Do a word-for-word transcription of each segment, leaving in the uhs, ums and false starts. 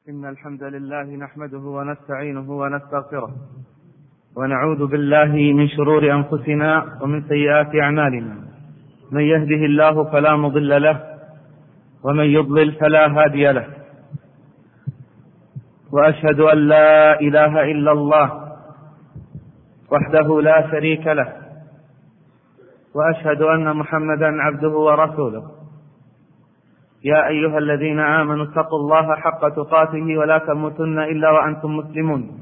إن الحمد لله نحمده ونستعينه ونستغفره ونعوذ بالله من شرور أنفسنا ومن سيئات أعمالنا. من يهده الله فلا مضل له ومن يضلل فلا هادي له، وأشهد أن لا إله إلا الله وحده لا شريك له، وأشهد أن محمدا عبده ورسوله. يا أيها الذين آمنوا اتقوا الله حق تقاته ولا تموتن إلا وأنتم مسلمون.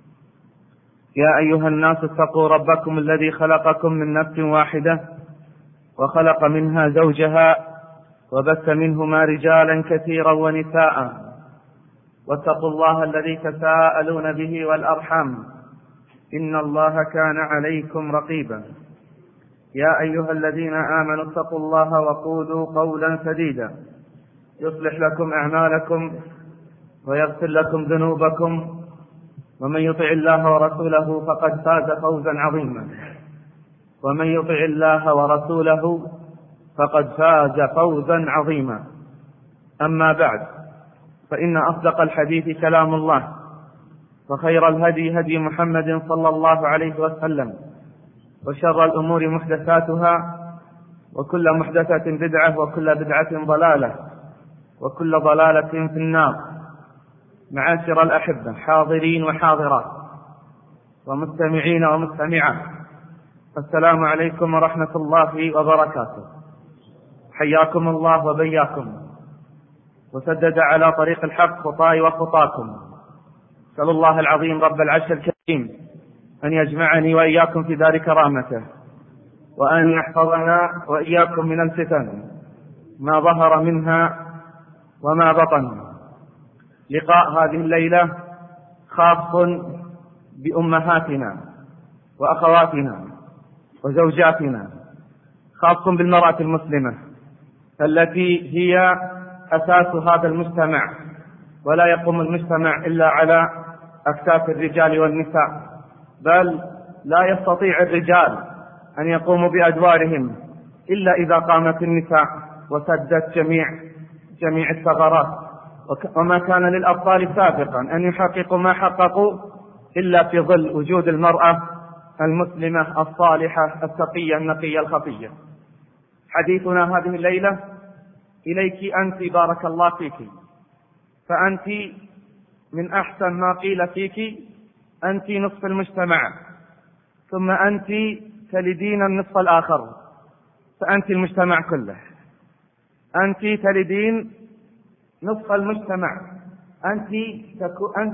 يا أيها الناس اتقوا ربكم الذي خلقكم من نفس واحدة وخلق منها زوجها وبث منهما رجالا كثيرا ونساء، واتقوا الله الذي تساءلون به والأرحام إن الله كان عليكم رقيبا. يا أيها الذين آمنوا اتقوا الله وقولوا قولا سديدا يصلح لكم أعمالكم ويغفر لكم ذنوبكم، ومن يطع الله ورسوله فقد فاز فوزا عظيما. ومن يطع الله ورسوله فقد فاز فوزا عظيما. أما بعد، فإن أصدق الحديث كلام الله، وخير الهدي هدي محمد صلى الله عليه وسلم، وشر الأمور محدثاتها، وكل محدثة بدعة، وكل بدعة ضلالة، وكل ضلالة في النار. معاشر الأحبة، حاضرين وحاضرات ومستمعين ومستمعات، السلام عليكم ورحمة الله وبركاته. حياكم الله وبياكم، وسدد على طريق الحق خطاي وخطاكم. أسأل الله العظيم رب العرش الكريم أن يجمعني وإياكم في دار كرامته، وأن يحفظنا وإياكم من الفتن ما ظهر منها وما بطن. لقاء هذه الليلة خاص بأمهاتنا وأخواتنا وزوجاتنا، خاص بالمرأة المسلمة التي هي أساس هذا المجتمع، ولا يقوم المجتمع إلا على أكتاف الرجال والنساء، بل لا يستطيع الرجال أن يقوموا بأدوارهم إلا إذا قامت النساء وسدت جميع جميع الثغرات. وما كان للأبطال سابقا أن يحققوا ما حققوا إلا في ظل وجود المرأة المسلمة الصالحة التقية النقية الخفية. حديثنا هذه الليلة إليك أنت، بارك الله فيك، فأنت من أحسن ما قيل فيك، أنت نصف المجتمع، ثم أنت تلدين النصف الآخر، فأنت المجتمع كله. أنت تلدين نصف المجتمع، أنت تكو أنت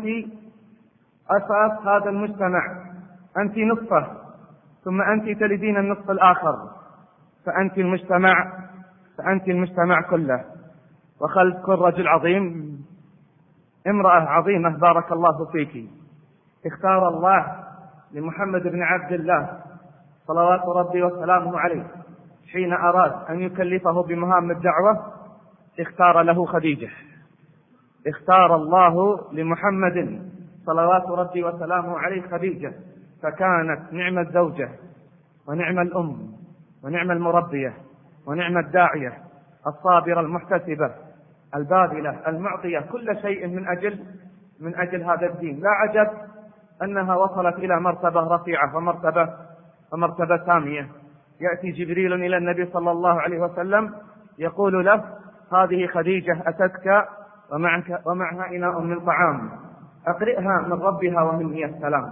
أساس هذا المجتمع، أنت نصفه، ثم أنت تلدين النصف الآخر، فأنت المجتمع فأنت المجتمع كله. وخلف كل رجل عظيم امرأة عظيمة، بارك الله فيك. اختار الله لمحمد بن عبد الله صلوات ربي وسلامه عليه حين أراد أن يكلفه بمهام الدعوة، اختار له خديجة. اختار الله لمحمد صلوات ربي وسلامه عليه خديجة، فكانت نعم الزوجة ونعم الأم ونعم المربية ونعم الداعية، الصابرة المحتسبة الباذلة المعطية، كل شيء من أجل من أجل هذا الدين. لا عجب أنها وصلت إلى مرتبة رفيعة ومرتبة ومرتبة سامية. يأتي جبريل إلى النبي صلى الله عليه وسلم يقول له: هذه خديجة أتتك ومعك ومعها إناء من طعام، أقرئها من ربها ومني السلام،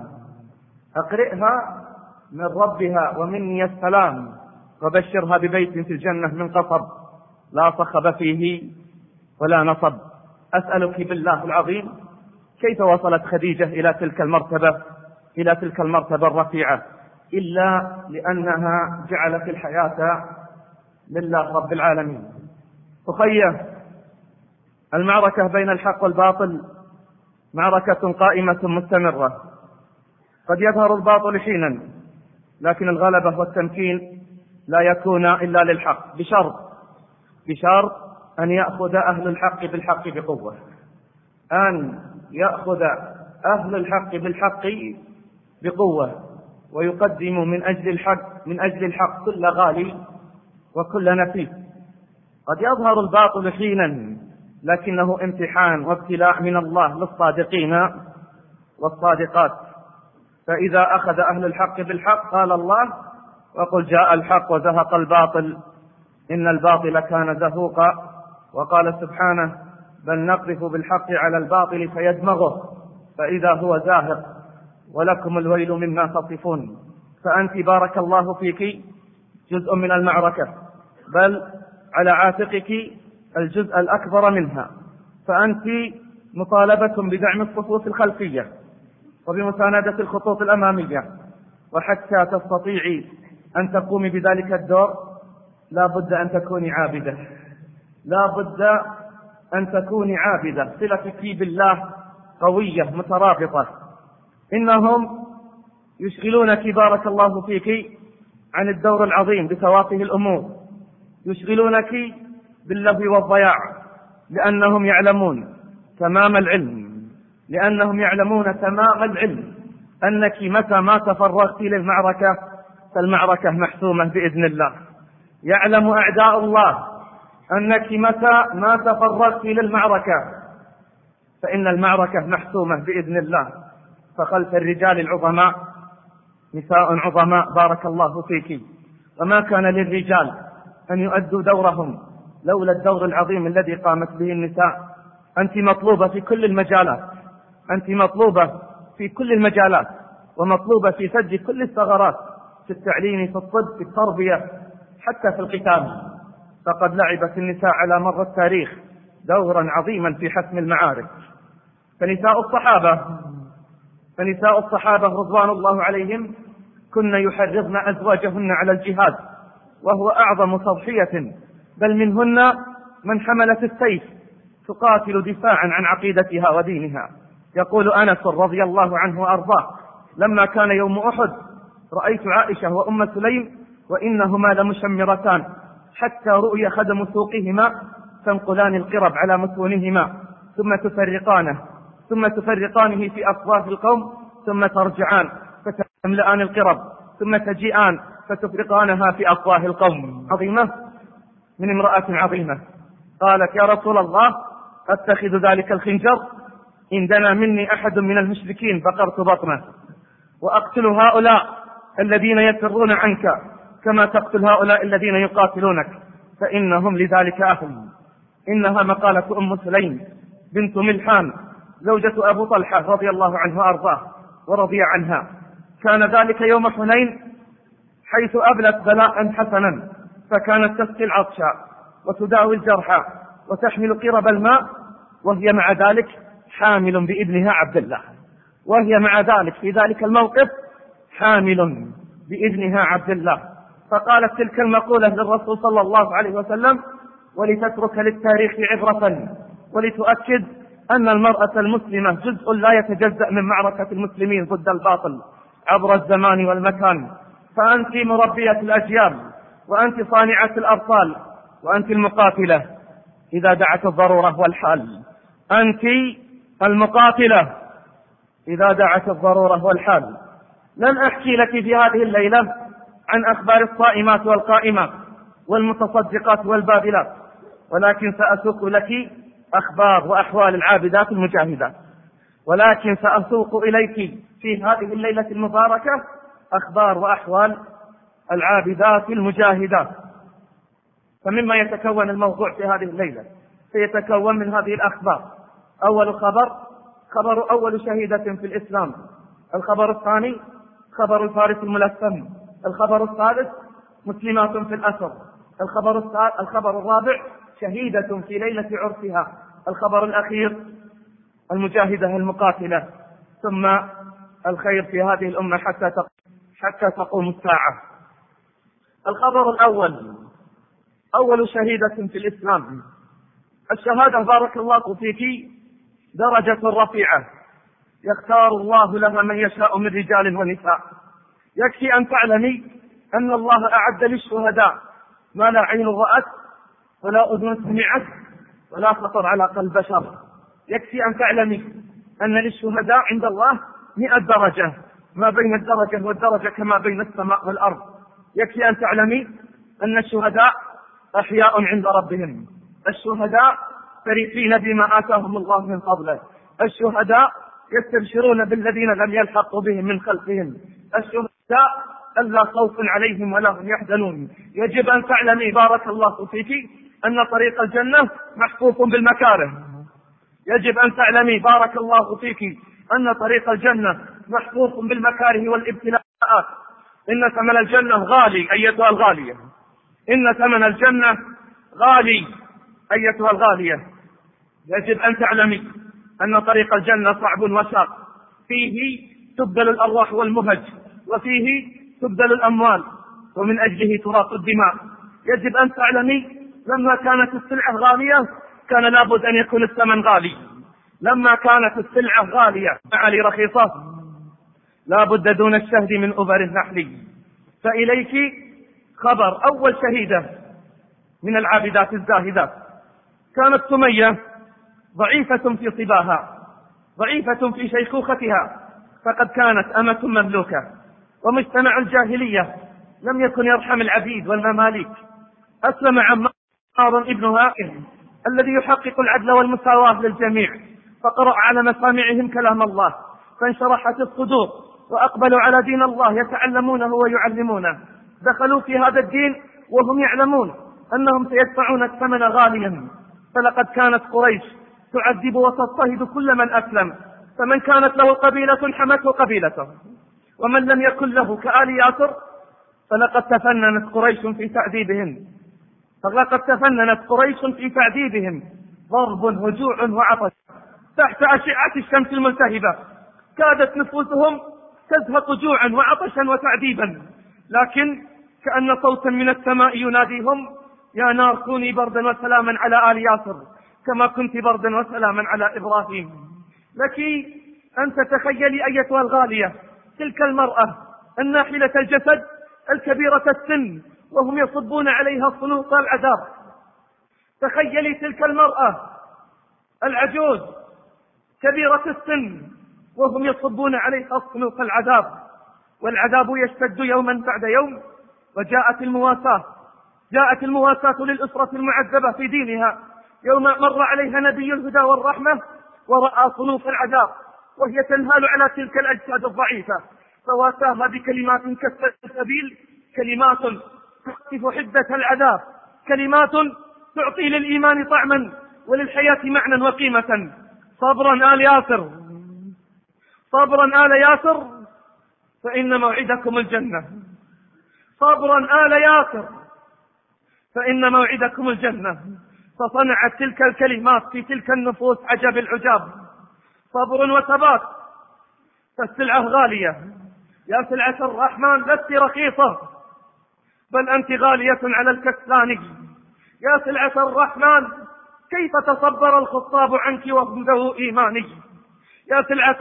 أقرئها من ربها ومني السلام، وبشرها ببيت في الجنة من قصب لا صخب فيه ولا نصب. أسألك بالله العظيم، كيف وصلت خديجة إلى تلك المرتبة إلى تلك المرتبة الرفيعة إلا لأنها جعلت الحياة لله رب العالمين. أخيه، المعركة بين الحق والباطل معركة قائمة مستمرة. قد يظهر الباطل حينا، لكن الغلبة والتمكين لا يكون إلا للحق، بشرط بشرط أن يأخذ أهل الحق بالحق بقوة، أن يأخذ أهل الحق بالحق بقوة، ويقدم من أجل الحق من أجل الحق كل غالي وكل نفيس. قد يظهر الباطل حينا، لكنه امتحان وابتلاء من الله للصادقين والصادقات. فإذا أخذ أهل الحق بالحق قال الله: وقل جاء الحق وزهق الباطل إن الباطل كان زهوقا. وقال سبحانه: بل نقذف بالحق على الباطل فيدمغه فإذا هو زاهق ولكم الويل مما تصفون. فأنت بارك الله فيك جزء من المعركة، بل على عاتقك الجزء الأكبر منها، فأنت مطالبة بدعم الصفوف الخلفية وبمساندة الخطوط الأمامية. وحتى تستطيعي أن تقومي بذلك الدور لا بد أن تكوني عابدة، لا بد أن تكوني عابدة، صلتك بالله قوية مترابطة. إنهم يشغلونك بارك الله فيك عن الدور العظيم بتوافه الأمور، يشغلونك باللهو والضياع، لأنهم يعلمون تمام العلم لأنهم يعلمون تمام العلم أنك متى ما تفرغت للمعركة فالمعركة محسومة بإذن الله. يعلم أعداء الله أنك متى ما تفرغت للمعركة فإن المعركة محسومة بإذن الله. فخلف الرجال العظماء نساء عظماء بارك الله فيك، وما كان للرجال أن يؤدوا دورهم لولا الدور العظيم الذي قامت به النساء. أنت مطلوبة في كل المجالات، أنت مطلوبة في كل المجالات، ومطلوبة في سد كل الثغرات، في التعليم، في الطب، في التربية، حتى في القتال. فقد لعبت النساء على مر التاريخ دورا عظيما في حسم المعارك. فنساء الصحابة فنساء الصحابة رضوان الله عليهم كن يحرضن أزواجهن على الجهاد، وهو أعظم تضحية، بل منهن من حملت السيف تقاتل دفاعا عن عقيدتها ودينها. يقول أنس رضي الله عنه وأرضاه: لما كان يوم أحد رأيت عائشة وأم سليم وإنهما لمشمرتان حتى رؤي خدم سوقهما تنقلان القرب على متونهما ثم تفرقانه ثم تفرقانه في أصواف القوم ثم ترجعان فتملأان القرب ثم تجيئان فتفرقانها في أصواف القوم. عظيمة من امرأة عظيمة. قالت: يا رسول الله أتخذ ذلك الخنجر إن دنا مني أحد من المشركين فقرت بطنه، وأقتل هؤلاء الذين يفرون عنك كما تقتل هؤلاء الذين يقاتلونك، فإنهم لذلك أهل. إنها مقالة أم سليم بنت ملحان زوجة أبو طلحة رضي الله عنه وأرضاه ورضي عنها. كان ذلك يوم حنين حيث أبلت بلاء حسنا، فكانت تسقي العطشى وتداوي الجرحى وتحمل قرب الماء، وهي مع ذلك حامل بابنها عبد الله، وهي مع ذلك في ذلك الموقف حامل بابنها عبد الله. فقالت تلك المقولة للرسول صلى الله عليه وسلم ولتترك للتاريخ عبرة، ولتؤكد أن المرأة المسلمة جزء لا يتجزأ من معركة المسلمين ضد الباطل عبر الزمان والمكان. فأنت مربية الأجيال، وأنت صانعة الأبطال، وأنت المقاتلة إذا دعت الضرورة والحال. أنت المقاتلة إذا دعت الضرورة والحال. لن أحكي لك في هذه الليلة عن أخبار الصائمات والقائمات والمتصدقات والباذلات، ولكن سأسوق لك أخبار وأحوال العابدات المجاهدات، ولكن سأسوق إليك في هذه الليلة المباركة أخبار وأحوال العابدات المجاهدات. فمما يتكون الموضوع في هذه الليلة سيتكون من هذه الأخبار: أول خبر خبر أول شهيدة في الإسلام، الخبر الثاني خبر الفارس الملثم، الخبر الثالث مسلمات في الأسر، الخبر الخبر الرابع شهيدة في ليلة عرسها، الخبر الأخير المجاهدة المقاتلة. ثم الخير في هذه الأمة حتى حتى تقوم الساعة. الخبر الأول أول شهيدة في الإسلام. الشهادة بارك الله فيك درجة رفيعة يختار الله لها من يشاء من رجال ونساء. يكفي أن تعلمي أن الله أعد للشهداء ما لا عين رأت ولا أذن سمعت ولا خطر على قلب بشر. يكفي أن تعلمي أن للشهداء عند الله مئة درجة، ما بين الدرجة والدرجة كما بين السماء والأرض. يكفي أن تعلمي أن الشهداء أحياء عند ربهم. الشهداء فرحين بما آتاهم الله من فضله. الشهداء يستبشرون بالذين لم يلحقوا بهم من خلفهم. الشهداء ألا خوف عليهم ولا هم يحزنون. يجب أن تعلمي بارك الله فيك أن طريق الجنة محفوف بالمكاره. يجب أن تعلمي بارك الله فيك أن طريق الجنة محفوف بالمكاره والابتلاءات. إن ثمن الجنة غالي أيتها الغالية، إن ثمن الجنة غالي أيتها الغالية. يجب أن تعلمي أن طريق الجنة صعب وشاق، فيه تبذل الأرواح والمهج، وفيه تبذل الأموال، ومن أجله تراق الدماء. يجب أن تعلمي لما كانت السلعة غالية كان لابد أن يكون الثمن غالي. لما كانت السلعة غالية معالي رخيصة لابد دون الشهد من أبر النحل. فإليك خبر أول شهيدة من العابدات الزاهدات. كانت سمية ضعيفة في صباها، ضعيفة في شيخوختها، فقد كانت أمة مملوكة، ومجتمع الجاهلية لم يكن يرحم العبيد والمماليك. أسلم عمار ابنها الذي يحقق العدل والمساواة للجميع، فقرأ على مسامعهم كلام الله، فانشرحت الصدور وأقبلوا على دين الله يتعلمونه ويعلمونه. دخلوا في هذا الدين وهم يعلمون أنهم سيدفعون الثمن غاليا. فلقد كانت قريش تعذب وتضطهد كل من أسلم، فمن كانت له قبيلة حمته قبيلته، ومن لم يكن له كآل ياسر فلقد تفننت قريش في تعذيبهم فلقد تفننت قريش في تعذيبهم ضرب هجوع وعطش تحت أشعة الشمس الملتهبة. كادت نفوسهم تزهق جوعا وعطشا وتعذيبا، لكن كأن صوتا من السماء يناديهم: يا نار كوني بردا وسلاما على آل ياسر كما كنت بردا وسلاما على إبراهيم. لك أن تتخيلي أيتها الغالية تلك المرأة الناحلة الجسد الكبيرة السن وهم يصبون عليها صنوط العذاب. تخيلي تلك المرأة العجوز كبيرة السن وهم يصبون عليها صنوط العذاب، والعذاب يشتد يوما بعد يوم. وجاءت المواساة جاءت المواساة للأسرة المعذبة في دينها يوم مر عليها نبي الهدى والرحمة ورأى صنوف العذاب وهي تنهال على تلك الأجساد الضعيفة، فواساها بكلمات كالسبيل، كلمات تخفف حدة العذاب، كلمات تعطي للإيمان طعما وللحياة معنى وقيمة. صبرا آل ياسر، صبرا آل ياسر فإن موعدكم الجنة، صبرا آل ياسر فإن موعدكم الجنة. فصنعت تلك الكلمات في تلك النفوس عجب العجاب. صبر وثبات. فالسلعة غالية يا سلعة الرحمن، لست رخيصة بل أنت غالية على الكسلان. يا سلعة الرحمن كيف تصبر الخطاب عنك وهم ذو إيماني. يا سلعة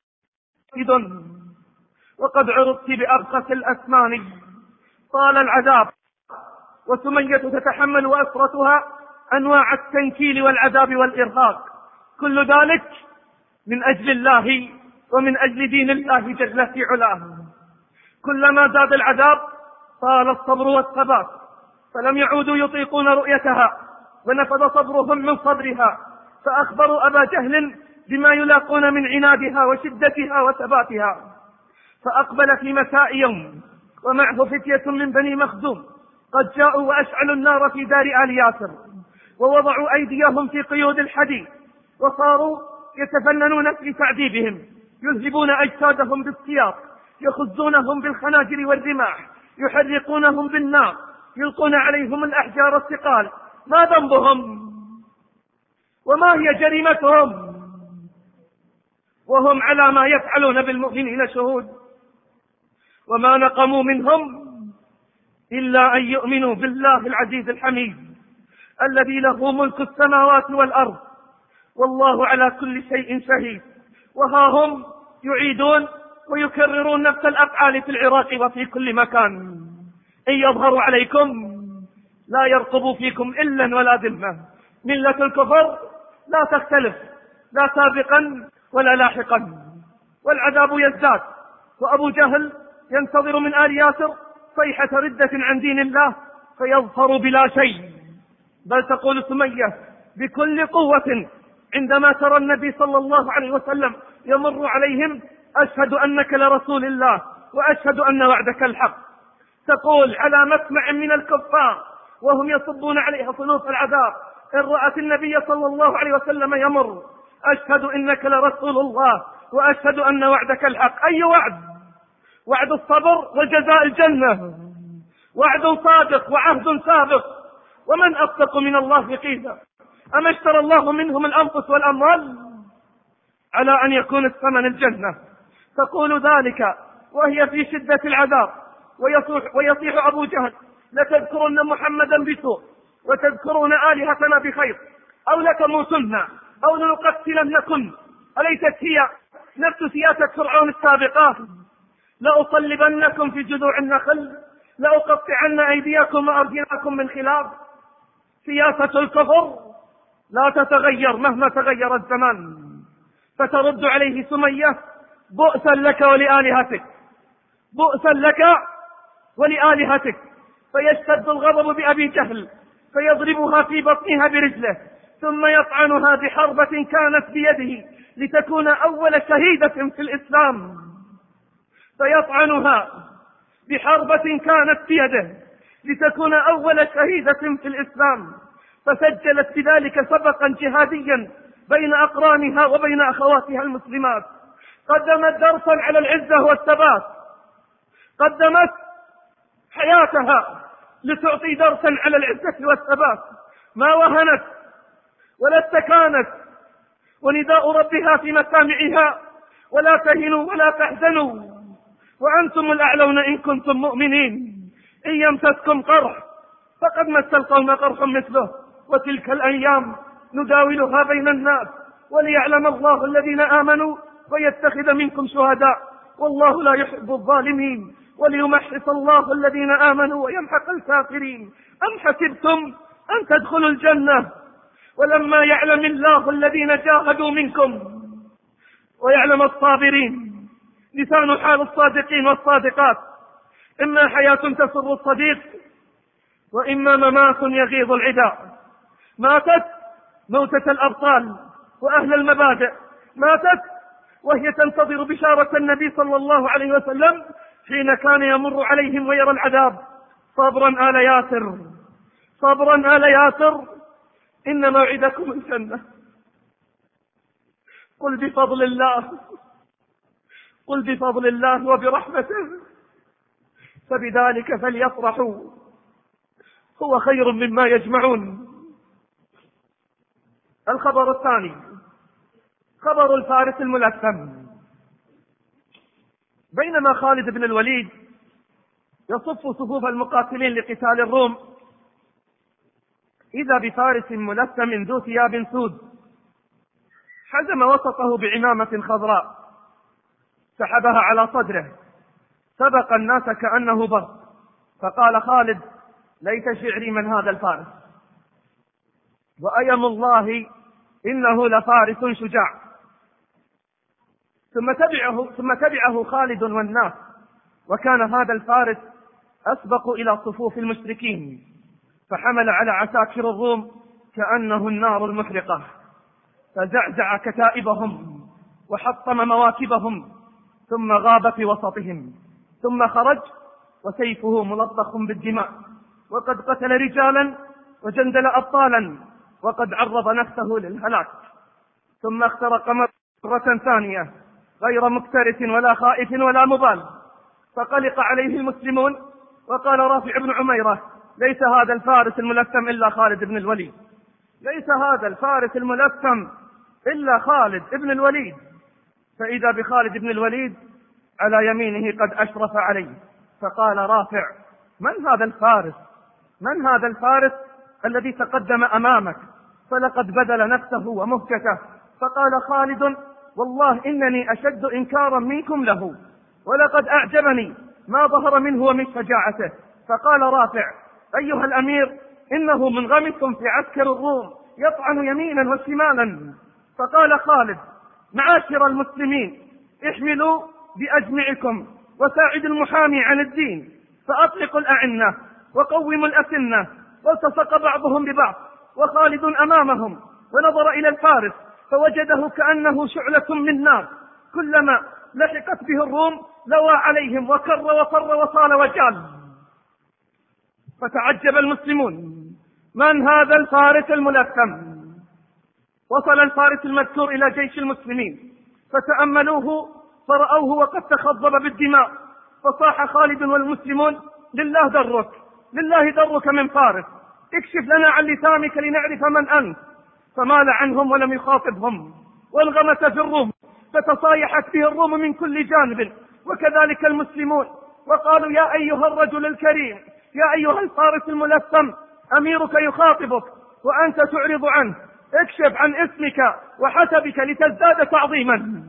إذن وقد عرضت بأرخص الأثمان. طال العذاب وسمية تتحمل وأسرتها أنواع التنكيل والعذاب والإرهاق، كل ذلك من أجل الله ومن أجل دين الله جل في علاه. كلما زاد العذاب طال الصبر والثبات، فلم يعودوا يطيقون رؤيتها ونفذ صبرهم من صبرها، فأخبروا أبا جهل بما يلاقون من عنادها وشدتها وثباتها. فأقبل في مساء يوم ومعه فتية من بني مخزوم قد جاءوا وأشعلوا النار في دار آل ياسر ووضعوا أيديهم في قيود الحديد وصاروا يتفننون في تعذيبهم، يذهبون أجسادهم بالسياط، يخزونهم بالخناجر والرماح، يحرقونهم بالنار، يلقون عليهم الأحجار الثقال. ما ذنبهم وما هي جريمتهم وهم على ما يفعلون بالمؤمنين شهود؟ وما نقموا منهم إلا أن يؤمنوا بالله العزيز الحميد الذي له ملك السماوات والأرض والله على كل شيء شهيد. وها هم يعيدون ويكررون نفس الأفعال في العراق وفي كل مكان. إن يظهروا عليكم لا يرقبوا فيكم إلا ولا ذمة. ملة الكفر لا تختلف لا سابقا ولا لاحقا، والعذاب يزداد. وأبو جهل ينتظر من آل ياسر صيحة ردة عن دين الله فيظهر بلا شيء. بل تقول سمية بكل قوة عندما ترى النبي صلى الله عليه وسلم يمر عليهم: أشهد أنك لرسول الله وأشهد أن وعدك الحق. تقول على مسمع من الكفار وهم يصبون عليها صنوف العذاب: إن رأت النبي صلى الله عليه وسلم يمر: أشهد إنك لرسول الله وأشهد أن وعدك الحق. أي وعد؟ وعد الصبر وجزاء الجنة، وعد صادق وعهد سابق. ومن أصدق من الله قيلا؟ أما اشترى الله منهم الأنفس والأموال على أن يكون الثمن الجنة. تقول ذلك وهي في شدة العذاب، ويصيح, ويصيح أبو جهل: لتذكرن محمدا بسوء وتذكرون آلهتنا بخير، أو لتموتن أو لنقتلنكن. أليست هي نفس سياسة فرعون السابقة؟ لأصلبنكم في جذوع النخل، لأقطعن أيديكم وأرجلكم من خلاف. سياسة الكفر لا تتغير مهما تغير الزمان. فترد عليه سمية: بؤسا لك ولآلهتك، بؤسا لك ولآلهتك. فيشتد الغضب بأبي جهل فيضربها في بطنها برجله، ثم يطعنها بحربة كانت بيده لتكون أول شهيدة في الإسلام. فيطعنها بحربة كانت بيده لتكون أول شهيدة في الإسلام. فسجلت بذلك سبقا جهاديا بين أقرانها وبين أخواتها المسلمات. قدمت درسا على العزة والثبات، قدمت حياتها لتعطي درسا على العزة والثبات. ما وهنت ولا استكانت، ونداء ربها في مسامعها: ولا تهنوا ولا تحزنوا وأنتم الأعلون إن كنتم مؤمنين. إن يمسسكم قرح فقد مس القوم قرح مثله، وتلك الأيام نداولها بين الناس وليعلم الله الذين آمنوا ويتخذ منكم شهداء والله لا يحب الظالمين وليمحص الله الذين آمنوا ويمحق الكافرين. أم حسبتم أن تدخلوا الجنة ولما يعلم الله الذين جاهدوا منكم ويعلم الصابرين؟ لسان حال الصادقين والصادقات: إما حياة تسر الصديق وإما ممات يغيظ العداء. ماتت موتة الأبطال وأهل المبادئ، ماتت وهي تنتظر بشارة النبي صلى الله عليه وسلم حين كان يمر عليهم ويرى العذاب: صبرا آل ياسر، صبرا آل ياسر، إن موعدكم الجنة. قل بفضل الله، قل بفضل الله وبرحمته فبذلك فليفرحوا هو خير مما يجمعون. الخبر الثاني خبر الفارس الملثم. بينما خالد بن الوليد يصف صفوف المقاتلين لقتال الروم، إذا بفارس ملثم ذو ثياب سود حزم وسطه بعمامة خضراء، سحبها على صدره، سبق الناس كأنه برق، فقال خالد: ليت شعري من هذا الفارس، وأيم الله إنه لفارس شجاع. ثم تبعه, ثم تبعه خالد والناس، وكان هذا الفارس أسبق إلى صفوف المشركين، فحمل على عساكر الروم كأنه النار المحرقة، فزعزع كتائبهم وحطم مواكبهم، ثم غاب في وسطهم، ثم خرج وسيفه ملطخ بالدماء، وقد قتل رجالا وجندل أبطالا، وقد عرض نفسه للهلاك. ثم اخترق مرة ثانية غير مكترث ولا خائف ولا مبال، فقلق عليه المسلمون، وقال رافع بن عميرة: ليس هذا الفارس الملثم إلا خالد بن الوليد، ليس هذا الفارس الملثم إلا خالد بن الوليد. فإذا بخالد بن الوليد على يمينه قد أشرف عليه، فقال رافع: من هذا الفارس؟ من هذا الفارس الذي تقدم أمامك فلقد بذل نفسه ومهجته؟ فقال خالد: والله إنني أشد إنكارا منكم له، ولقد أعجبني ما ظهر منه ومن شجاعته. فقال رافع: أيها الأمير، إنه منغمس في عسكر الروم يطعن يمينا وشمالا. فقال خالد: معاشر المسلمين، احملوا بأجمعكم وساعدوا المحامي عن الدين، فأطلقوا الأعنة وقوموا الأسنة. والتصق بعضهم ببعض وخالد أمامهم ونظر إلى الفارس فوجده كأنه شعلة من نار، كلما لحقت به الروم لوى عليهم وكر وفر وصال وجال. فتعجب المسلمون: من هذا الفارس الملثم؟ وصل الفارس المذكور إلى جيش المسلمين فتأملوه فرأوه وقد تخضب بالدماء، فصاح خالد والمسلمون: لله درك، لله درك من فارس، اكشف لنا عن لسانك لنعرف من أنت. فمال عنهم ولم يخاطبهم، وانغمس في الروم فتصايحت به الروم من كل جانب، وكذلك المسلمون، وقالوا: يا أيها الرجل الكريم، يا أيها الفارس الملثم، أميرك يخاطبك وأنت تعرض عنه، اكشف عن اسمك وحسبك لتزداد تعظيما.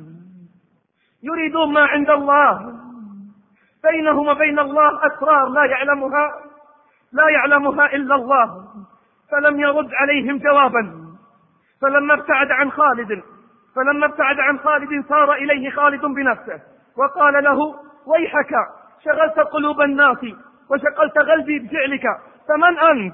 يريدون ما عند الله، بينهم وبين الله أسرار لا يعلمها لا يعلمها إلا الله. فلم يرد عليهم جوابا. فلما ابتعد عن خالد فلما ابتعد عن خالد سار إليه خالد بنفسه وقال له: ويحك، شغلت قلوب الناس وشغلت قلبي بفعلك، فمن أنت؟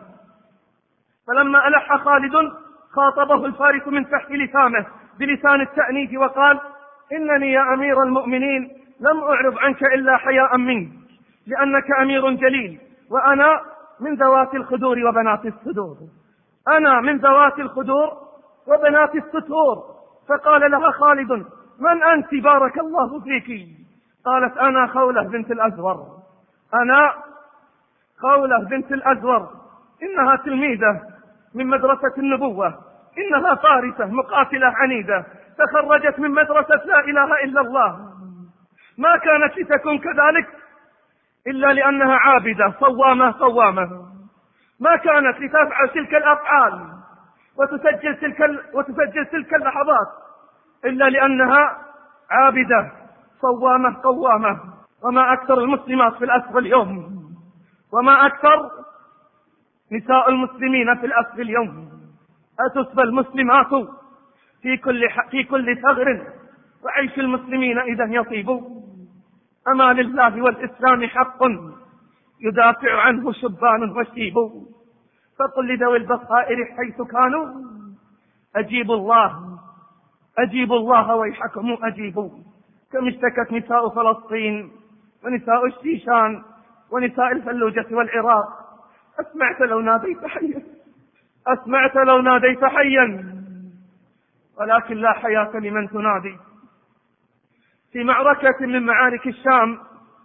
فلما ألح خالد خاطبه الفارس من تحت لسانه بلسان التأنيث وقال: إنني يا أمير المؤمنين لم أعرض عنك إلا حياء منك، لأنك أمير جليل، وأنا من ذوات الخدور وبنات الصدور أنا من ذوات الخدور وبنات الستور. فقال لها خالد: من أنت بارك الله فيك؟ قالت: أنا خولة بنت الأزور أنا خولة بنت الأزور إنها تلميذة من مدرسة النبوة، إنها فارسة مقاتلة عنيدة تخرجت من مدرسة لا إله إلا الله. ما كانت لتكن كذلك إلا لأنها عابدة صوامة قوامة. ما كانت لتفعل تلك الأفعال وتسجل تلك, وتسجل تلك اللحظات إلا لأنها عابدة صوامة قوامة. وما أكثر المسلمات في الأسر اليوم، وما أكثر نساء المسلمين في الأسر اليوم. أتسبى المسلمات في كل, في كل ثغر، وعيش المسلمين إذا يطيب. أما لله والإسلام حق يدافع عنه شبان وشيب. فقل لذوي البصائر حيث كانوا: أجيبوا الله أجيبوا الله ويحكم أجيبوا. كم اشتكت نساء فلسطين ونساء الشيشان ونساء الفلوجة والعراق: أسمعت لو ناديت حيا أسمعت لو ناديت حيا ولكن لا حياة لمن تنادي. في معركة من معارك الشام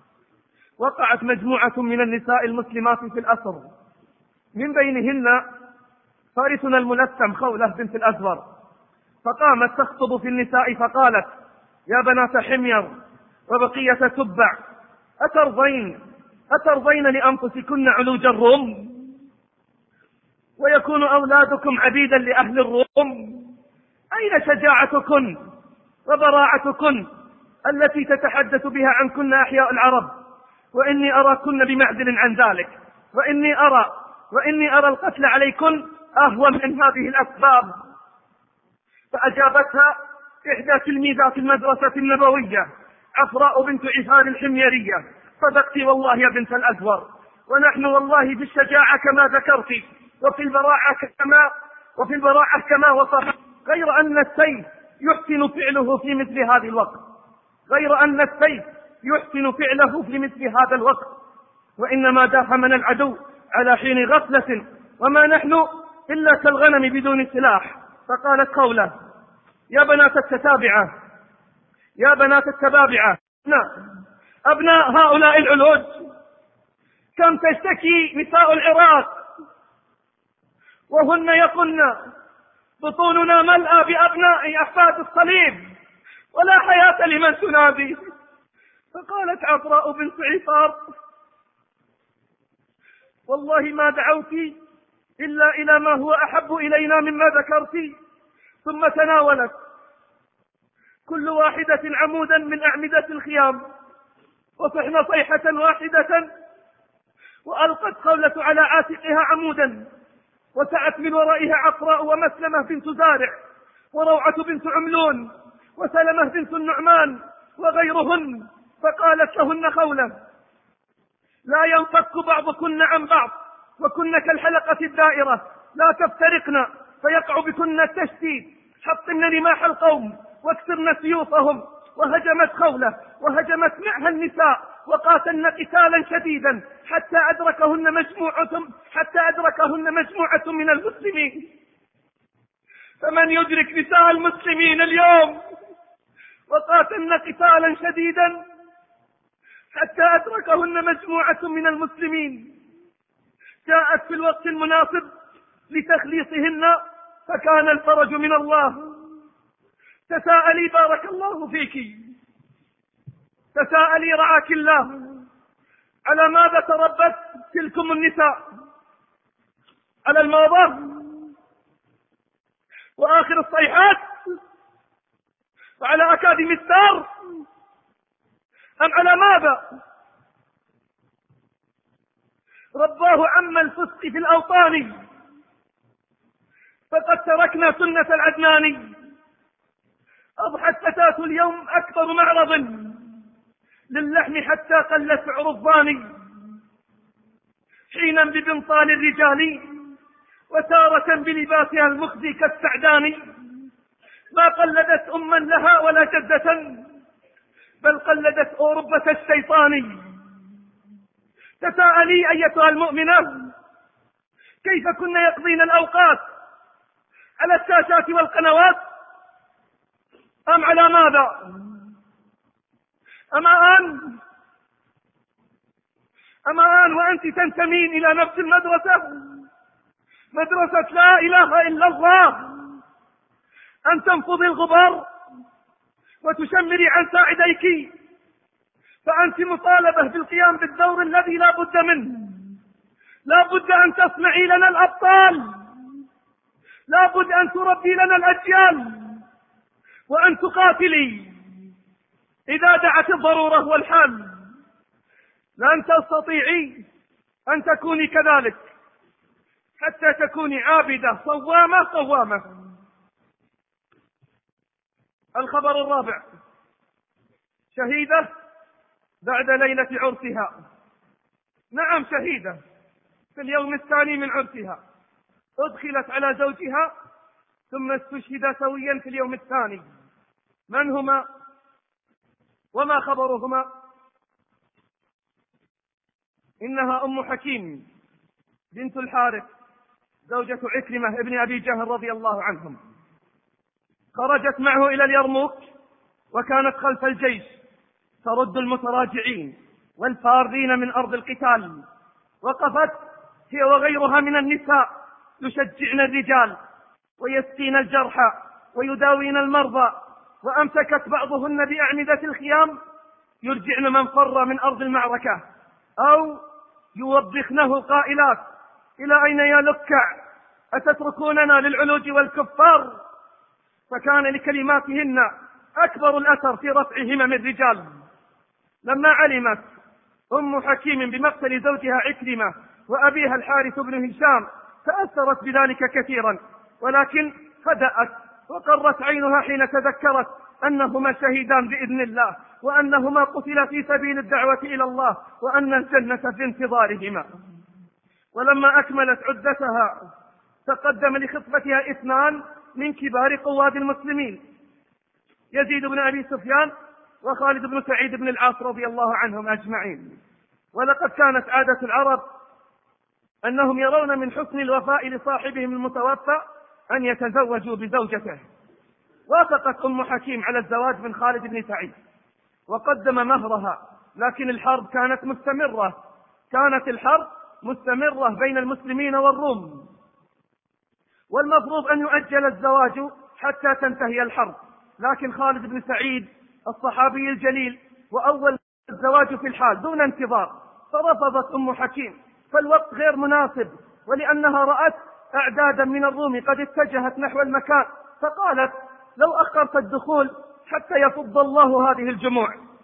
وقعت مجموعة من النساء المسلمات في الأسر، من بينهن فارسنا الملثم خولة بنت الأزور، فقامت تخطب في النساء فقالت: يا بنات حمير وبقية تبع، أترضين أترضين لأنفسكن علوج الروم ويكون أولادكم عبيدا لأهل الروم؟ أين شجاعتكن وبراعتكن التي تتحدث بها عنكن أحياء العرب؟ وإني أراكن بمعدل عن ذلك، وإني أرى وإني أرى القتل عليكن أهون من هذه الأسباب. فأجابتها إحدى تلميذات المدرسة النبوية عفراء بنت عفار الحميرية: صدقت والله يا بنت الأزور، ونحن والله في الشجاعة كما ذكرت، وفي البراعة كما وفي البراعة كما وصف، غير أن السيف يحسن فعله في مثل هذه الوقت غير أن السيف يحسن فعله في مثل هذا الوقت وإنما داهمنا العدو على حين غفلة، وما نحن إلا كالغنم بدون سلاح. فقالت خولة: يا بنات التتابعة يا بنات التبابعة أبناء هؤلاء العلوج، كم تشتكي نساء العراق وهن يقولن: بطوننا ملأى بأبناء أحفاد الصليب ولا حياة لمن تنادي. فقالت عفراء بنت عفار: والله ما دعوت إلا إلى ما هو أحب إلينا مما ذكرت. ثم تناولت كل واحدة عمودا من أعمدة الخيام وصحن صيحة واحدة، وألقت خولة على عاتقها عمودا، وسعت من ورائها عفراء ومسلمة بنت زارع وروعة بنت عملون وسلمة بنت النعمان وغيرهن. فقالت لهن خولة: لا ينفك بعضكن عن بعض، وكن كالحلقة الدائرة لا تفترقن فيقع بكن التشتيت، حطمن رماح القوم واكسرن سيوفهم. وهجمت خولة وهجمت معها النساء وقاتلن قتالا شديدا حتى أدركهن مجموعة حتى أدركهن مجموعة من المسلمين. فمن يدرك نساء المسلمين اليوم وقاتلن قتالا شديدا حتى أدركهن مجموعة من المسلمين، جاءت في الوقت المناسب لتخليصهن، فكان الفرج من الله. تساءلي بارك الله فيك، تساءلي رعاك الله، على ماذا تربت تلكم النساء؟ على الموضة وآخر الصيحات وعلى أكاديمي ستار، أم على ماذا؟ رباه عم الفسق في الأوطان، فقد تركنا سنة العدنان. أضحت فتاة اليوم أكبر معرض للحم حتى قل سعر الضاني، حينا ببنطال الرجال وتارة بلباسها المخزي كالسعدان. ما قلدت أما لها ولا جدة، بل قلدت أوروبة الشيطان. تساءلي أيتها المؤمنة، كيف كن يقضين الأوقات؟ على الشاشات والقنوات أم على ماذا؟ أما آن أما آن وأنت تنتمين إلى نفس المدرسة، مدرسة لا إله إلا الله، أن تنفضي الغبار وتشمري عن ساعديك، فأنت مطالبة بالقيام بالدور الذي لا بد منه. لا بد أن تصنعي لنا الأبطال، لا بد أن تربي لنا الأجيال، وأن تقاتلي إذا دعت الضرورة والحال. لن تستطيعي أن تكوني كذلك حتى تكوني عابدة صوامة قوامة. الخبر الرابع: شهيدة بعد ليلة عرسها. نعم، شهيدة في اليوم الثاني من عرسها، أدخلت على زوجها ثم استشهدا سويا في اليوم الثاني. من هما وما خبرهما؟ إنها أم حكيم بنت الحارث زوجة عكرمة ابن أبي جهل رضي الله عنهم. خرجت معه إلى اليرموك، وكانت خلف الجيش ترد المتراجعين والفارين من أرض القتال. وقفت هي وغيرها من النساء يشجعن الرجال ويسقين الجرحى ويداوين المرضى، وأمسكت بعضهن بأعمدة الخيام يرجعن من فر من أرض المعركة، أو يوبخنه قائلات: إلى أين يا لكع؟ أتتركوننا للعلوج والكفار؟ فكان لكلماتهن أكبر الأثر في رفع همم الرجال. لما علمت أم حكيم بمقتل زوجها عكرمة وأبيها الحارث بن هشام تأثرت بذلك كثيرا، ولكن هدأت وقرت عينها حين تذكرت أنهما شهيدان بإذن الله، وأنهما قتلا في سبيل الدعوة إلى الله، وأن الجنة في انتظارهما. ولما أكملت عدتها تقدم لخطبتها اثنان من كبار قواد المسلمين: يزيد بن أبي سفيان وخالد بن سعيد بن العاص رضي الله عنهم أجمعين. ولقد كانت عادة العرب أنهم يرون من حسن الوفاء لصاحبهم المتوفى أن يتزوجوا بزوجته. وافقت أم حكيم على الزواج من خالد بن سعيد وقدم مهرها، لكن الحرب كانت مستمرة كانت الحرب مستمرة بين المسلمين والروم، والمفروض أن يؤجل الزواج حتى تنتهي الحرب. لكن خالد بن سعيد الصحابي الجليل وأول الزواج في الحال دون انتظار، فرفضت أم حكيم، فالوقت غير مناسب، ولأنها رأت أعدادا من الروم قد اتجهت نحو المكان، فقالت: لو أخرت الدخول حتى يفض الله هذه الجموع.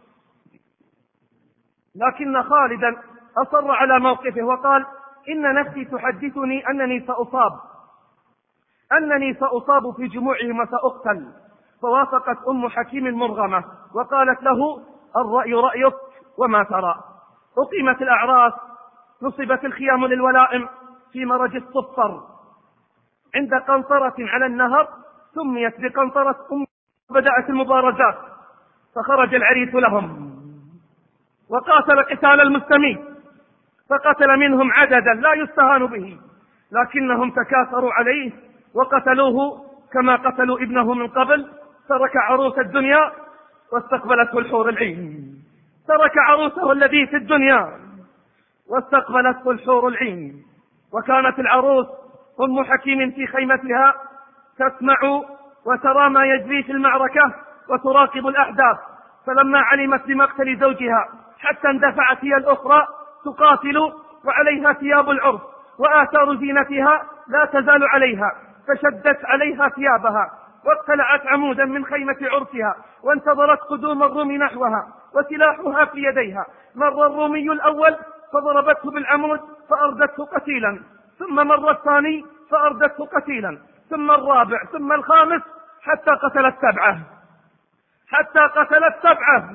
لكن خالدا أصر على موقفه وقال: إن نفسي تحدثني أنني سأصاب أنني سأصاب في جموعهم وسأقتل. فوافقت أم حكيم المرغمة وقالت له: الرأي رأيك وما ترى. أقيمت الأعراس، نصبت الخيام للولائم في مرج الصفر عند قنطرة على النهر سميت بقنطرة أم. بدأت المبارزات، فخرج العريس لهم وقاتل قتال المسلمين، فقتل منهم عددا لا يستهان به، لكنهم تكاثروا عليه وقتلوه كما قتلوا ابنه من قبل. ترك عروس الدنيا واستقبلته الحور العين، ترك عروسه الذي في الدنيا واستقبلته الحور العين. وكانت العروس أم حكيم في خيمتها تسمع وترى ما يجري في المعركة وتراقب الأحداث، فلما علمت بمقتل زوجها حتى اندفعت هي الأخرى تقاتل وعليها ثياب العرس وآثار زينتها لا تزال عليها، فشدت عليها ثيابها واقتلعت عمودا من خيمة عرسها وانتظرت قدوم الروم نحوها وسلاحها في يديها. مر الرومي الأول فضربته بالعمود فأردته قتيلا، ثم مر الثاني فأردته قتيلا، ثم الرابع، ثم الخامس، حتى قتلت سبعة حتى قتلت سبعة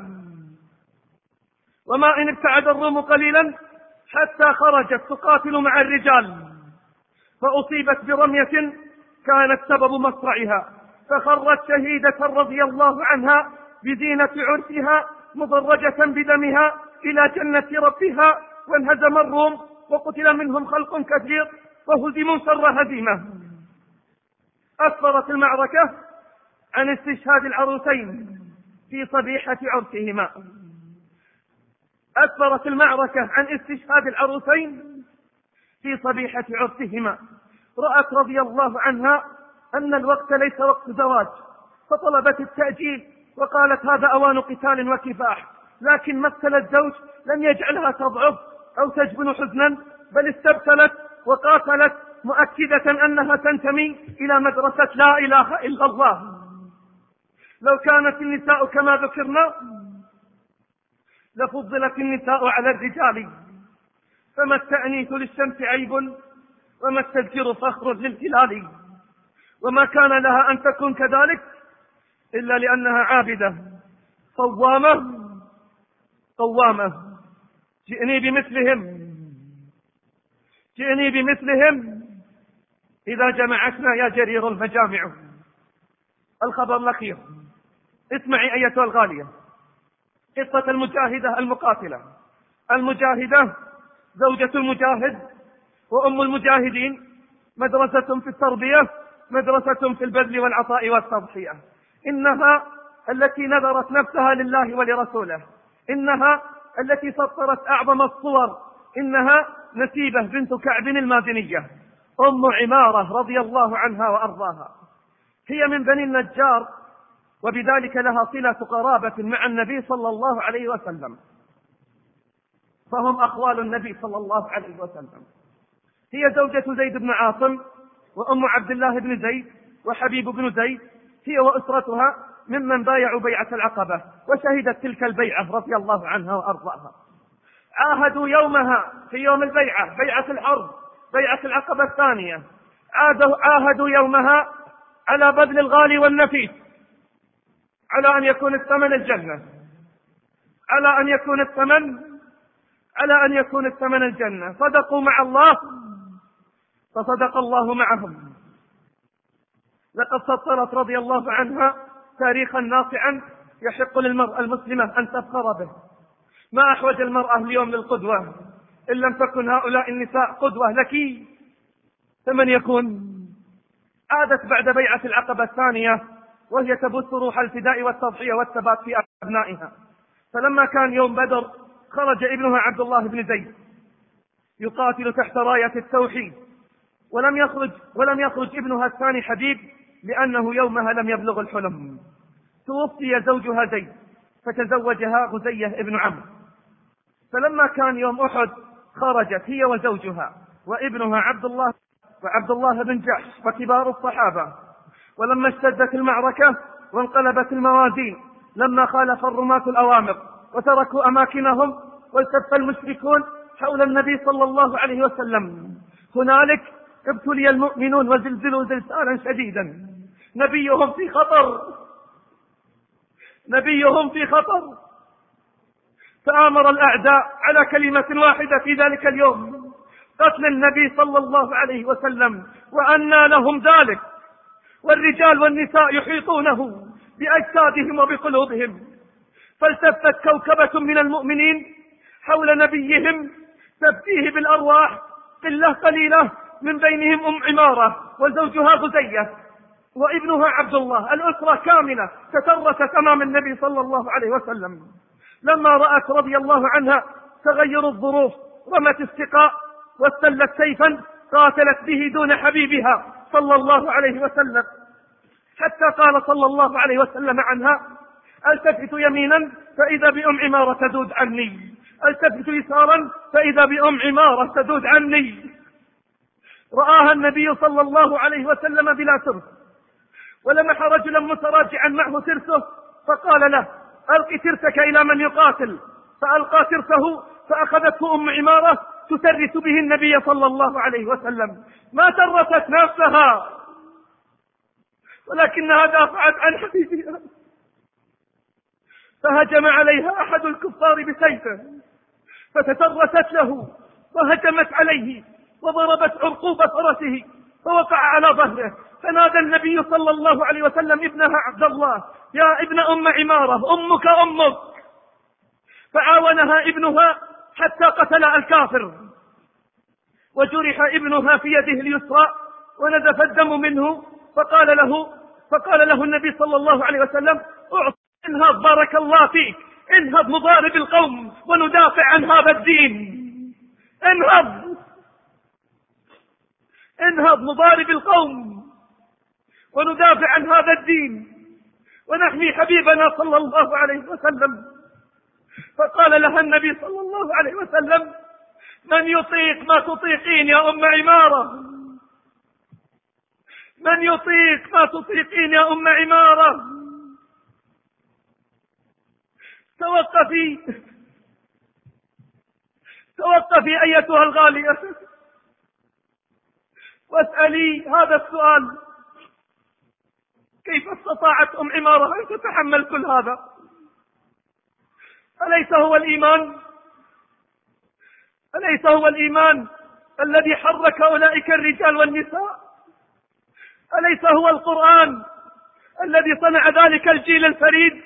وما إن ابتعد الروم قليلا حتى خرجت تقاتل مع الرجال، فأصيبت برمية كانت سبب مصرعها، فخرت شهيدة رضي الله عنها بزينة عرسها مضرجة بدمها إلى جنة ربها، وانهزم الروم وقتل منهم خلق كثير وهزموا شر هزيمة. أسفرت المعركة عن استشهاد العروسين في صبيحة عرسهما أسفرت المعركة عن استشهاد العروسين في صبيحة عرسهما. رأت رضي الله عنها أن الوقت ليس وقت زواج، فطلبت التأجيل وقالت هذا أوان قتال وكفاح، لكن مقتل الزوج لم يجعلها تضعف أو تجبن حزنا، بل استبتلت وقاتلت مؤكدة أنها تنتمي إلى مدرسة لا إله إلا الله. لو كانت النساء كما ذكرنا لفضلت النساء على الرجال، فما التأنيث للشمس عيب وما التذكير فخر للهلال، وما كان لها أن تكون كذلك إلا لأنها عابدة صوامة قوامة. جئني بمثلهم جئني بمثلهم إذا جمعتنا يا جرير المجامع. الخبر الأخير، اسمعي أيتها الغالية قصة المجاهدة المقاتلة. المجاهدة زوجة المجاهد وأم المجاهدين، مدرسة في التربية، مدرسة في البذل والعطاء والتضحية. إنها التي نذرت نفسها لله ولرسوله، إنها التي سطرت أعظم الصور، إنها نسيبة بنت كعب المازنية أم عمارة رضي الله عنها وأرضاها. هي من بني النجار، وبذلك لها صلة قرابة مع النبي صلى الله عليه وسلم، فهم أخوال النبي صلى الله عليه وسلم. هي زوجة زيد بن عاصم وأم عبد الله بن زيد وحبيب بن زيد، هي وأسرتها ممن بايعوا بيعة العقبة وشهدت تلك البيعة رضي الله عنها وأرضاها. عاهدوا يومها في يوم البيعة، بيعة الحرب، بيعة العقبة الثانية، عاهدوا يومها على بذل الغالي والنفيس، على أن يكون الثمن الجنة، على أن يكون الثمن على أن يكون الثمن الجنة. صدقوا مع الله فصدق الله معهم. لقد سطرت رضي الله عنها تاريخا ناصعا يحق للمرأة المسلمة أن تفخر به. ما أحوج المرأة اليوم للقدوة، إن لم تكن هؤلاء النساء قدوة لك فمن يكون؟ عادت بعد بيعة العقبة الثانية وهي تبث روح الفداء والتضحية والثبات في أبنائها. فلما كان يوم بدر خرج ابنها عبد الله بن زيد يقاتل تحت راية التوحيد، ولم يخرج ولم يخرج ابنها الثاني حبيب لأنه يومها لم يبلغ الحلم. توفي زوجها زيد فتزوجها غزية ابن عمرو. فلما كان يوم أحد خرجت هي وزوجها وابنها عبد الله وعبد الله بن جحش وكبار الصحابة. ولما اشتدت المعركة وانقلبت الموازين، لما خالف الرماة الأوامر وتركوا أماكنهم والتف المشركون حول النبي صلى الله عليه وسلم، هنالك ابتلي المؤمنون وزلزلوا زلزالا شديدا. نبيهم في خطر نبيهم في خطر تآمر الأعداء على كلمة واحدة في ذلك اليوم، قتل النبي صلى الله عليه وسلم وأنى لهم ذلك، والرجال والنساء يحيطونه بأجسادهم وبقلوبهم. فالتفت كوكبة من المؤمنين حول نبيهم تبكيه بالأرواح قلة قليلة، من بينهم أم عمارة وزوجها غزية وابنها عبد الله. الأسرة كاملة تترست أمام النبي صلى الله عليه وسلم. لما رأت رضي الله عنها تغير الظروف رمت السقاء واستلت سيفا قاتلت به دون حبيبها صلى الله عليه وسلم، حتى قال صلى الله عليه وسلم عنها: التفت يمينا فإذا بأم عمارة تذود عني، التفت يسارا فإذا بأم عمارة تذود عني. رآها النبي صلى الله عليه وسلم بلا ترس، ولمح رجلا متراجعا معه ترسه فقال له: ألق ترسك إلى من يقاتل. فألقى ترسه فأخذته أم عمارة تترس به النبي صلى الله عليه وسلم. ما ترست نفسها ولكنها دافعت عن حبيبها، فهجم عليها أحد الكفار بسيفه فتترست له وهجمت عليه وضربت عرقوب فرسه فوقع على ظهره. فنادى النبي صلى الله عليه وسلم ابنها عبد الله: يا ابن أم عمارة، أمك أمك. فعاونها ابنها حتى قتل الكافر، وجرح ابنها في يده اليسرى ونزف الدم منه. فقال له فقال له النبي صلى الله عليه وسلم: انهض بارك الله فيك، انهض نضارب القوم وندافع عن هذا الدين، انهض انهض نضارب القوم وندافع عن هذا الدين ونحمي حبيبنا صلى الله عليه وسلم. فقال لها النبي صلى الله عليه وسلم: من يطيق ما تطيقين يا أم عمارة، من يطيق ما تطيقين يا أم عمارة. توقفي توقفي أيتها الغالية واسألي هذا السؤال: كيف استطاعت أم عمارة أن تتحمل كل هذا؟ أليس هو الإيمان؟ أليس هو الإيمان الذي حرك أولئك الرجال والنساء؟ أليس هو القرآن الذي صنع ذلك الجيل الفريد؟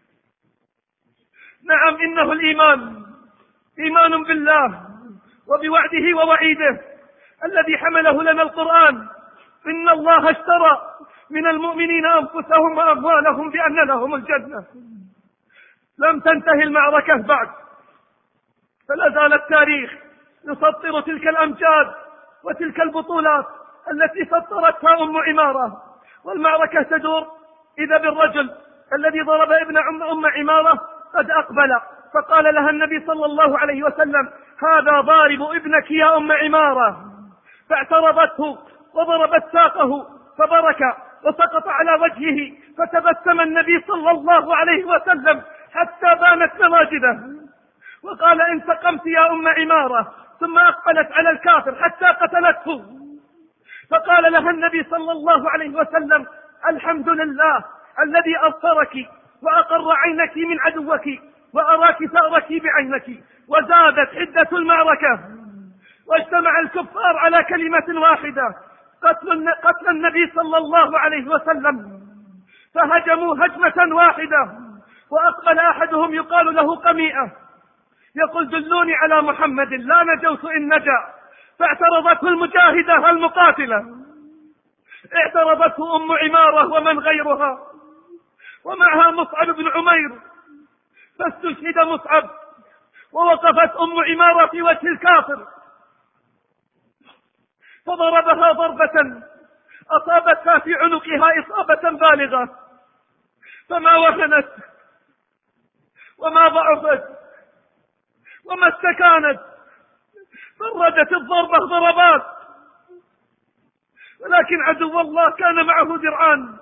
نعم، إنه الإيمان، إيمان بالله وبوعده ووعيده الذي حمله لنا القرآن: إن الله اشترى من المؤمنين أنفسهم وأموالهم بأن لهم الجنة. لم تنتهي المعركة بعد، فلا زال التاريخ يسطر تلك الأمجاد وتلك البطولات التي سطرتها أم عمارة. والمعركة تدور إذا بالرجل الذي ضرب ابن أم عمارة قد أقبل، فقال لها النبي صلى الله عليه وسلم: هذا ضارب ابنك يا أم عمارة. فاعترضته وضربت ساقه فبرك وسقط على وجهه، فتبسم النبي صلى الله عليه وسلم حتى بانت نواجذه وقال: انتقمت يا أم عمارة. ثم أقبلت على الكافر حتى قتلته، فقال لها النبي صلى الله عليه وسلم: الحمد لله الذي أبصرك وأقر عينك من عدوك وأراك ثأرك بعينك. وزادت حدة المعركة واجتمع الكفار على كلمة واحدة: قتل, قتل النبي صلى الله عليه وسلم. فهجموا هجمة واحدة، وأقبل أحدهم يقال له قميئة يقول: دلوني على محمد لا نجوت إن نجا. فاعترضته المجاهدة المقاتلة، اعترضته أم عمارة ومن غيرها، ومعها مصعب بن عمير، فاستشهد مصعب ووقفت أم عمارة في وجه الكافر فضربها ضربة أصابتها في عنقها إصابة بالغة، فما وهنت وما ضعفت وما استكانت، فردت الضربة ضربات. ولكن عدو الله كان معه درعان.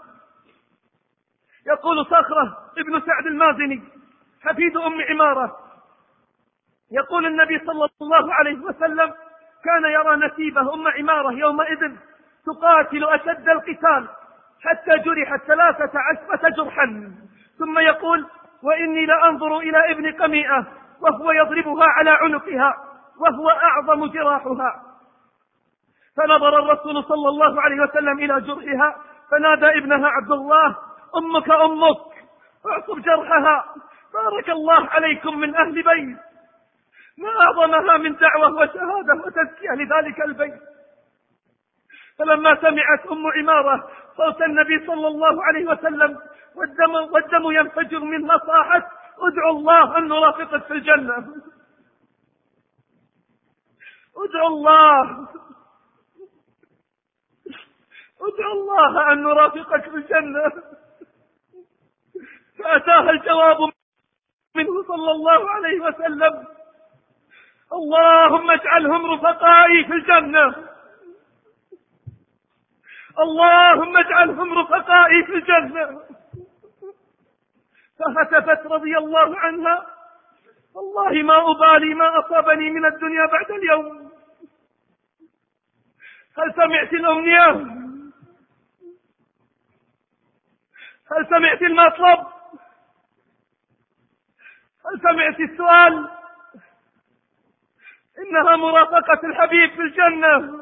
يقول صخرة ابن سعد المازني حفيد أم عمارة: يقول النبي صلى الله عليه وسلم: كان يرى نسيبه أم عمارة يومئذ تقاتل أشد القتال حتى جرحت ثلاثة عشرة جرحا، ثم يقول: وإني لأنظر إلى ابن قميئة وهو يضربها على عنقها وهو أعظم جراحها. فنظر الرسول صلى الله عليه وسلم إلى جرحها فنادى ابنها عبد الله: أمك أمك، اعصب جرحها، بارك الله عليكم من أهل بيت. ما أعظمها من دعوة وشهادة وتزكية لذلك البيت. فلما سمعت أم عمارة صوت النبي صلى الله عليه وسلم والدم, والدم ينفجر منها صاحت: ادعو الله أن نرافقك في الجنة، ادعو الله ادعو الله أن نرافقك في الجنة. فأتاها الجواب منه صلى الله عليه وسلم: اللهم اجعلهم رفقائي في الجنة، اللهم اجعلهم رفقائي في الجنة. فهتفت رضي الله عنها: والله ما أبالي ما أصابني من الدنيا بعد اليوم. هل سمعت الأمنية؟ هل سمعت المطلب؟ هل سمعت السؤال؟ إنها مرافقة الحبيب في الجنة.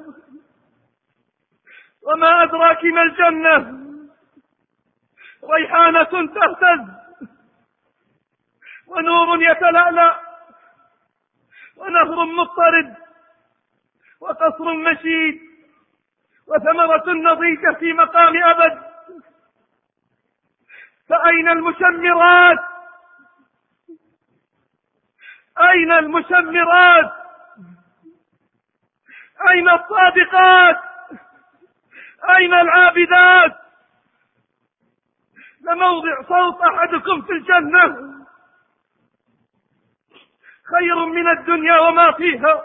وما أدراك ما الجنة؟ ريحانة تهتز، ونور يتلألأ، ونهر مضطرد، وقصر مشيد، وثمرة نضيجة في مقام أبد. فأين المشمرات؟ أين المشمرات؟ أين الصادقات؟ أين العابدات؟ لموضع صوت أحدكم في الجنة خير من الدنيا وما فيها.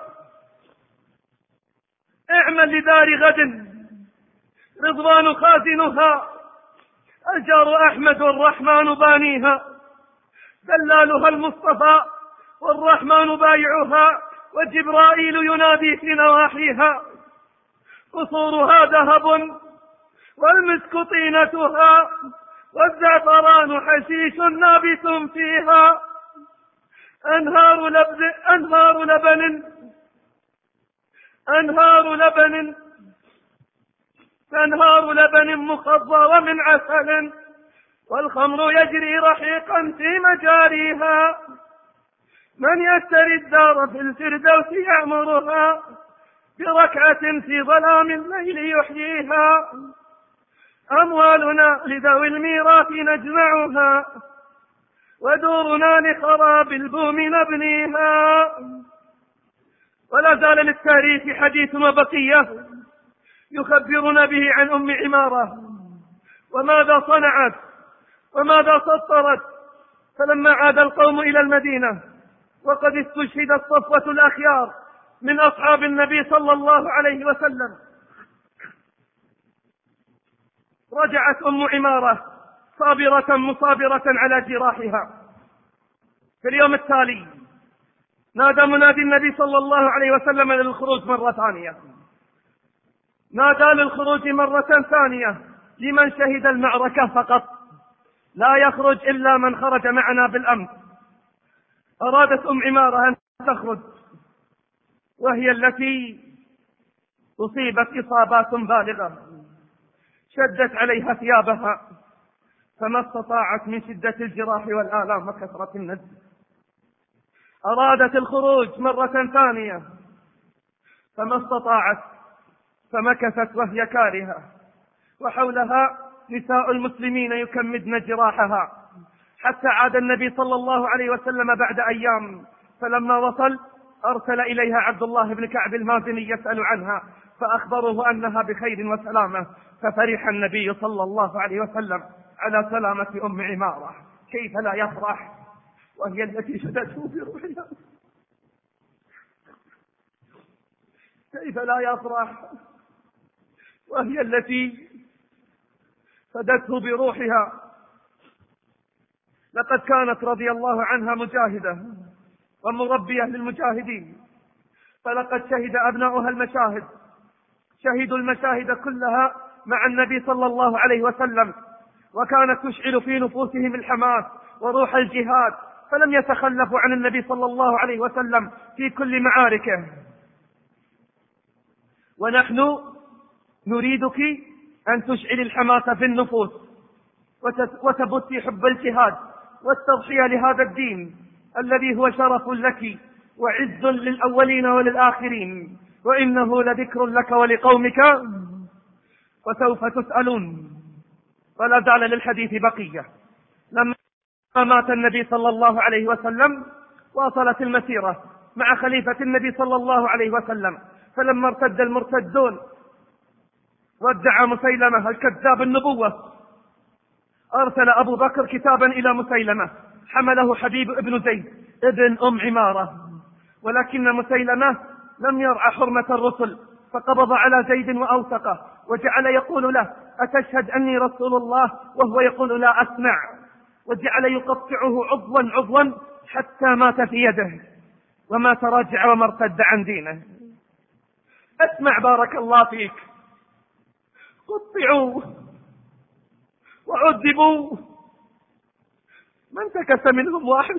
اعمل لدار غد رضوان خازنها، الجار أحمد والرحمن بانيها، دلالها المصطفى والرحمن بايعها، وجبرائيل ينادي في نواحيها. قصورها ذهب والمسك طينتها، والزعفران حشيش نابت فيها. أنهار لبن أنهار لبن أنهار لبن أنهار لبن مخضى ومن عسل، والخمر يجري رحيقا في مجاريها. من يشتري الدار في الفردوس يعمرها، بركعة في ظلام الليل يحييها. أموالنا لذوي الميراث نجمعها، ودورنا لخراب البوم نبنيها. ولا زال للتاريخ حديث وبقية يخبرنا به عن أم عمارة، وماذا صنعت وماذا سطرت. فلما عاد القوم إلى المدينة وقد استشهدت صفوة الأخيار من أصحاب النبي صلى الله عليه وسلم، رجعت أم عمارة صابرة مصابرة على جراحها. في اليوم التالي نادى منادي النبي صلى الله عليه وسلم للخروج مرة ثانية، نادى للخروج مرة ثانية لمن شهد المعركة فقط، لا يخرج إلا من خرج معنا بالأمس. أرادت أم عمارة أن تخرج، وهي التي أصيبت إصابات بالغة، شدت عليها ثيابها فما استطاعت من شدة الجراح والآلام وكثرة النزف. أرادت الخروج مرة ثانية فما استطاعت، فمكثت وهي كارهة، وحولها نساء المسلمين يكمدن جراحها، حتى عاد النبي صلى الله عليه وسلم بعد أيام. فلما وصل أرسل إليها عبد الله بن كعب المازني يسأل عنها، فأخبره أنها بخير وسلامة. ففرح النبي صلى الله عليه وسلم على سلامة أم عمارة. كيف لا يفرح وهي التي شدته بروحها؟ كيف لا يفرح وهي التي فدته بروحها؟ لقد كانت رضي الله عنها مجاهدة ومربية للمجاهدين، فلقد شهد أبناؤها المشاهد، شهدوا المشاهد كلها مع النبي صلى الله عليه وسلم، وكانت تشعل في نفوسهم الحماس وروح الجهاد، فلم يتخلفوا عن النبي صلى الله عليه وسلم في كل معاركه. ونحن نريدك أن تشعل الحماس في النفوس وتبثي حب الجهاد والتضحية لهذا الدين الذي هو شرف لك وعز للأولين وللآخرين، وإنه لذكر لك ولقومك وسوف تسألون. ولا زال للحديث بقية. لما مات النبي صلى الله عليه وسلم واصلت المسيرة مع خليفة النبي صلى الله عليه وسلم، فلما ارتد المرتدون وادعى مسيلمة الكذاب النبوة، أرسل أبو بكر كتابا إلى مسيلمة حمله حبيب ابن زيد ابن أم عمارة، ولكن مسيلمة لم يرعى حرمة الرسل، فقبض على زيد وأوثقه وجعل يقول له: أتشهد أني رسول الله؟ وهو يقول: لا أسمع، وجعل يقطعه عضوا عضوا حتى مات في يده وما تراجع وما ارتد عن دينه. اسمع بارك الله فيك، قطعوا وعذبوا، ما انتكس منهم واحد،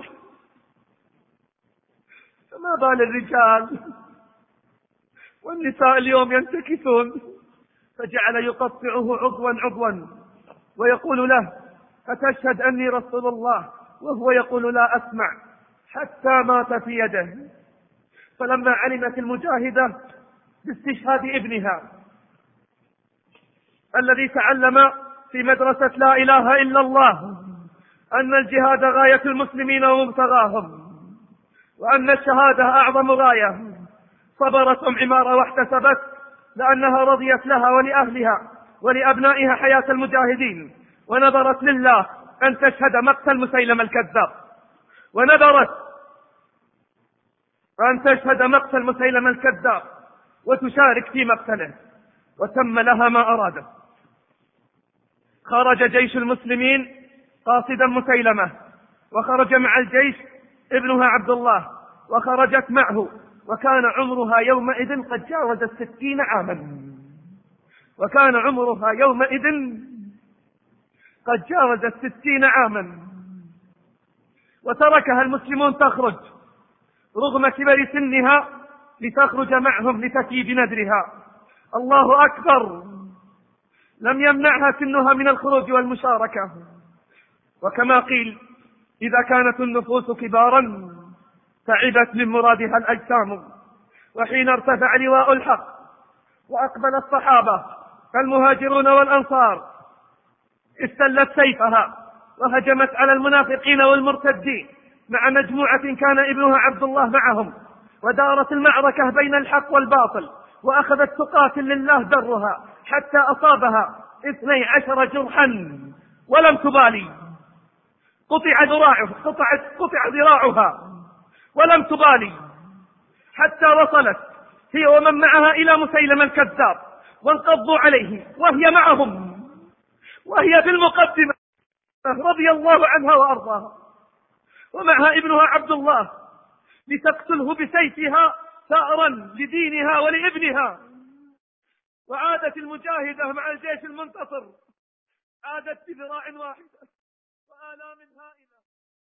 فما بال الرجال والنساء اليوم ينتكسون. فجعل يقطعه عضوا عضوا ويقول له: أتشهد أني رسول الله؟ وهو يقول: لا أسمع، حتى مات في يده. فلما علمت المجاهدة باستشهاد ابنها الذي تعلم في مدرسة لا إله إلا الله أن الجهاد غاية المسلمين ومبتغاهم، وأن الشهادة أعظم غاية، صبرت أم عمارة واحتسبت، لأنها رضيت لها ولأهلها ولأبنائها حياة المجاهدين، ونذرت لله أن تشهد مقتل مسيلمة الكذاب، ونذرت أن تشهد مقتل مسيلمة الكذاب وتشارك في مقتله، وتم لها ما أرادت. خرج جيش المسلمين قاصدا مسيلمة، وخرج مع الجيش ابنها عبد الله، وخرجت معه، وكان عمرها يومئذ قد جاوز الستين عاما، وكان عمرها يومئذ قد جاوز الستين عاما، وتركها المسلمون تخرج رغم كبر سنها لتخرج معهم لتفي بنذرها. الله أكبر، لم يمنعها سنها من الخروج والمشاركة. وكما قيل: إذا كانت النفوس كبارا تعبت من مرادها الأجسام. وحين ارتفع لواء الحق وأقبل الصحابة المهاجرون والأنصار استلت سيفها وهجمت على المنافقين والمرتدين مع مجموعة كان ابنها عبد الله معهم، ودارت المعركة بين الحق والباطل، وأخذت تقاتل لله درها حتى أصابها اثني عشر جرحا ولم تبالي. قطع ذراعه قطعت قطع ذراعها ولم تبالي، حتى وصلت هي ومن معها إلى مسيلمة الكذاب وانقضوا عليه وهي معهم، وهي بالمقدمة رضي الله عنها وأرضاها، ومعها ابنها عبد الله لتقتله بسيفها ثأرا لدينها ولابنها. وعادت المجاهدة مع الجيش المنتصر، عادت بذراع واحدة وآلام هائلة.